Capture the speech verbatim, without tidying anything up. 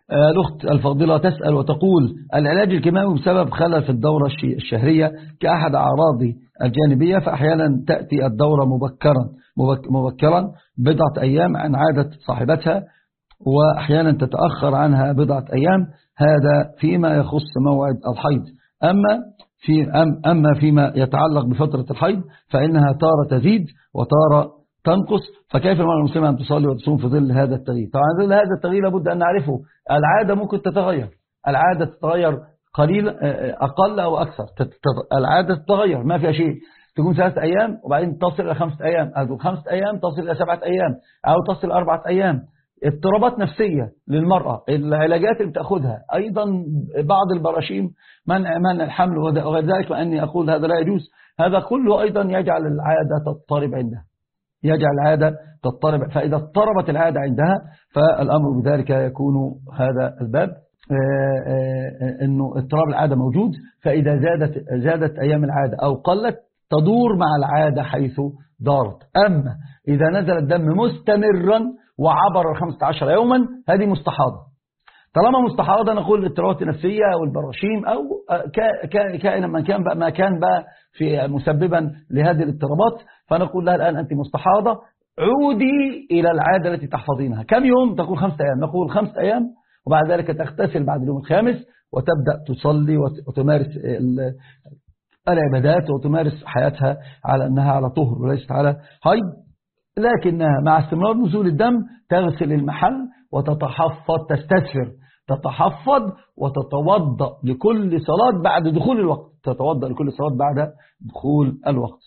الأخت الفاضلة تسأل وتقول: العلاج الكيماوي بسبب خلل في الدورة الشهرية كأحد أعراض الجانبية، فأحيانا تأتي الدورة مبكرا مبكرا بضعة أيام عن عادة صاحبتها، وأحيانا تتأخر عنها بضعة أيام، هذا فيما يخص موعد الحيض. أما في أما فيما يتعلق بفترة الحيض فإنها تارة تزيد وتارة تنقص، فكيف المرأة المسلمة أن تصلي وتصوم في ظل هذا التغيير؟ طبعا ظل هذا التغيير لابد أن نعرفه. العادة ممكن تتغير، العادة تتغير قليل أقل أو أكثر، العادة تتغير ما فيها شيء، تكون ثلاثة أيام وبعدين تصل إلى خمسة أيام، أو خمسة أيام تصل إلى سبعة أيام، أو تصل أربعة أيام. اضطرابات نفسية للمرأة، العلاجات اللي بتأخذها، أيضا بعض البراشيم منع منع الحمل وغير ذلك، وأني أقول هذا لا يجوز، هذا كله أيضا يجعل العادة تضطرب عندها، يجعل العادة تضطرب، فإذا اضطربت العادة عندها فالأمر بذلك يكون هذا الباب أنه اضطراب العادة موجود، فإذا زادت زادت أيام العادة أو قلت تدور مع العادة حيث دارت. أما إذا نزل الدم مستمرا وعبر خمسة عشر يوما هذه مستحاضة. طالما مستحاضة نقول الاضطرابات النفسية أو البراشيم أو كائنا ما كان بقى ما كان بقى في مسببا لهذه الاضطرابات، فنقول لها الآن أنت مستحاضة، عودي إلى العادة التي تحفظينها. كم يوم؟ تقول خمسة أيام. نقول خمسة أيام، وبعد ذلك تغتسل بعد اليوم الخامس وتبدأ تصلي وتمارس العبادات وتمارس حياتها على أنها على طهر وليست على حيض، لكنها مع استمرار نزول الدم تغسل المحل وتتحفظ، تستسفر، تتحفظ وتتوضأ لكل صلاة بعد دخول الوقت، تتوضأ لكل صلاة بعد دخول الوقت.